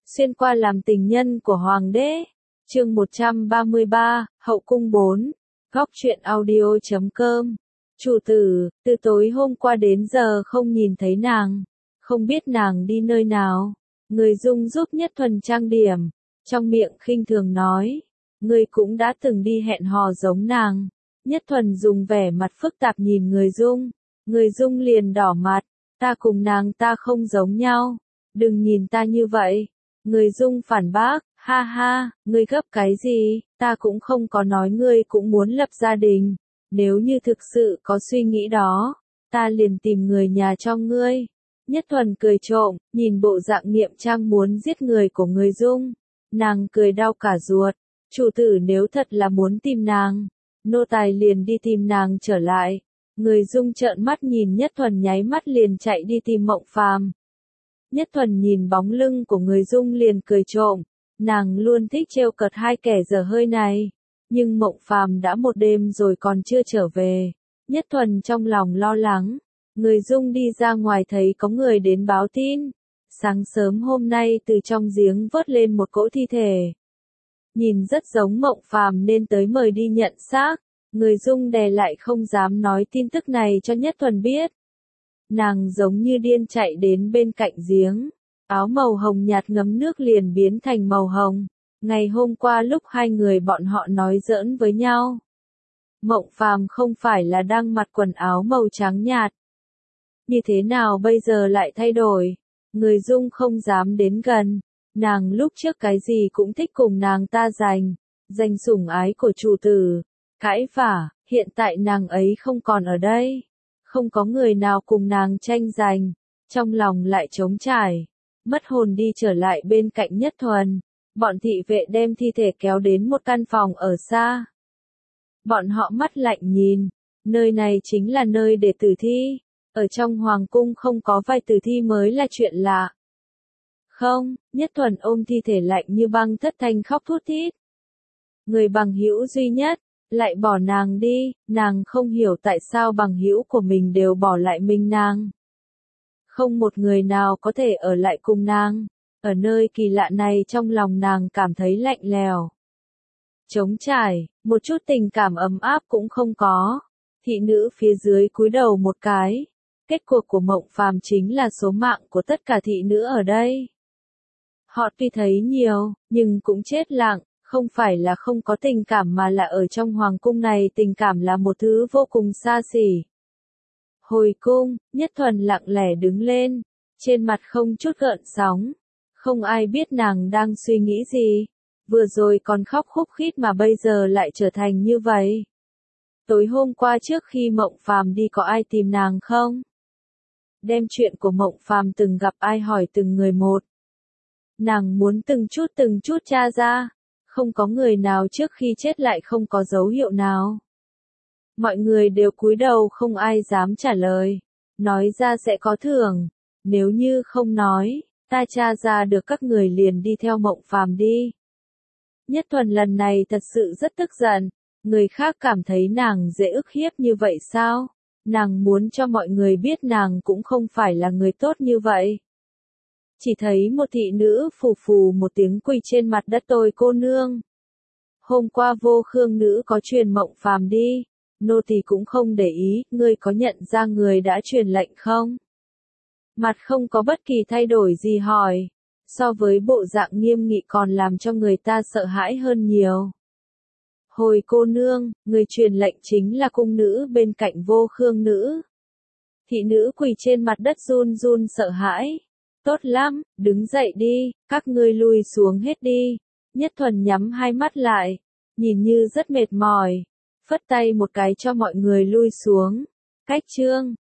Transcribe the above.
xuyên qua làm tình nhân của hoàng đế. Chương 133, Hậu cung 4. Góc truyện audio.com. Chủ tử, từ tối hôm qua đến giờ không nhìn thấy nàng, không biết nàng đi nơi nào. Người Dung giúp Nhất Thuần trang điểm, trong miệng khinh thường nói, ngươi cũng đã từng đi hẹn hò giống nàng. Nhất Thuần dùng vẻ mặt phức tạp nhìn người Dung liền đỏ mặt, ta cùng nàng ta không giống nhau, đừng nhìn ta như vậy. Người Dung phản bác, ha ha, ngươi gấp cái gì, ta cũng không có nói ngươi cũng muốn lập gia đình, nếu như thực sự có suy nghĩ đó, ta liền tìm người nhà cho ngươi. Nhất Thuần cười trộm, nhìn bộ dạng nghiệm trang muốn giết người của người Dung, nàng cười đau cả ruột, chủ tử nếu thật là muốn tìm nàng, nô tài liền đi tìm nàng trở lại. Người Dung trợn mắt nhìn Nhất Thuần nháy mắt liền chạy đi tìm Mộng Phàm. Nhất Thuần nhìn bóng lưng của người Dung liền cười trộm, nàng luôn thích trêu cợt hai kẻ dở hơi này, nhưng Mộng Phàm đã một đêm rồi còn chưa trở về. Nhất Thuần trong lòng lo lắng, người Dung đi ra ngoài thấy có người đến báo tin, sáng sớm hôm nay từ trong giếng vớt lên một cỗ thi thể. Nhìn rất giống Mộng Phàm nên tới mời đi nhận xác. Người Dung đè lại không dám nói tin tức này cho Nhất Thuần biết. Nàng giống như điên chạy đến bên cạnh giếng, áo màu hồng nhạt ngấm nước liền biến thành màu hồng. Ngày hôm qua lúc hai người bọn họ nói giỡn với nhau, Mộng Phàm không phải là đang mặc quần áo màu trắng nhạt. Như thế nào bây giờ lại thay đổi? Người Dung không dám đến gần, nàng lúc trước cái gì cũng thích cùng nàng ta giành sủng ái của chủ tử. Cãi vả, hiện tại nàng ấy không còn ở đây, không có người nào cùng nàng tranh giành, trong lòng lại trống trải, mất hồn đi trở lại bên cạnh Nhất Thuần. Bọn thị vệ đem thi thể kéo đến một căn phòng ở xa. Bọn họ mắt lạnh nhìn, nơi này chính là nơi để tử thi, ở trong hoàng cung không có vài tử thi mới là chuyện lạ. Không, Nhất Thuần ôm thi thể lạnh như băng thất thanh khóc thút thít. Người bằng hữu duy nhất lại bỏ nàng đi, nàng không hiểu tại sao bằng hữu của mình đều bỏ lại mình nàng. Không một người nào có thể ở lại cùng nàng, ở nơi kỳ lạ này trong lòng nàng cảm thấy lạnh lèo. Trống trải, một chút tình cảm ấm áp cũng không có. Thị nữ phía dưới cúi đầu một cái, kết cuộc của Mộng Phàm chính là số mạng của tất cả thị nữ ở đây. Họ tuy thấy nhiều, nhưng cũng chết lặng. Không phải là không có tình cảm mà là ở trong hoàng cung này tình cảm là một thứ vô cùng xa xỉ. Hồi cung, Nhất Thuần lặng lẽ đứng lên, trên mặt không chút gợn sóng. Không ai biết nàng đang suy nghĩ gì. Vừa rồi còn khóc khúc khít mà bây giờ lại trở thành như vậy. Tối hôm qua trước khi Mộng Phàm đi có ai tìm nàng không? Đem chuyện của Mộng Phàm từng gặp ai hỏi từng người một. Nàng muốn từng chút tra ra. Không có người nào trước khi chết lại không có dấu hiệu nào. Mọi người đều cúi đầu không ai dám trả lời. Nói ra sẽ có thưởng. Nếu như không nói, ta tra ra được các người liền đi theo Mộng Phàm đi. Nhất Thuần lần này thật sự rất tức giận. Người khác cảm thấy nàng dễ ức hiếp như vậy sao? Nàng muốn cho mọi người biết nàng cũng không phải là người tốt như vậy. Chỉ thấy một thị nữ phù phù một tiếng quỳ trên mặt đất tôi cô nương. Hôm qua Vô Khương nữ có truyền Mộng Phàm đi, nô tỳ cũng không để ý, ngươi có nhận ra người đã truyền lệnh không? Mặt không có bất kỳ thay đổi gì hỏi, so với bộ dạng nghiêm nghị còn làm cho người ta sợ hãi hơn nhiều. Hồi cô nương, người truyền lệnh chính là cung nữ bên cạnh Vô Khương nữ. Thị nữ quỳ trên mặt đất run run sợ hãi. Tốt lắm, đứng dậy đi, các ngươi lui xuống hết đi. Nhất Thuần nhắm hai mắt lại, nhìn như rất mệt mỏi, phất tay một cái cho mọi người lui xuống. Cách chương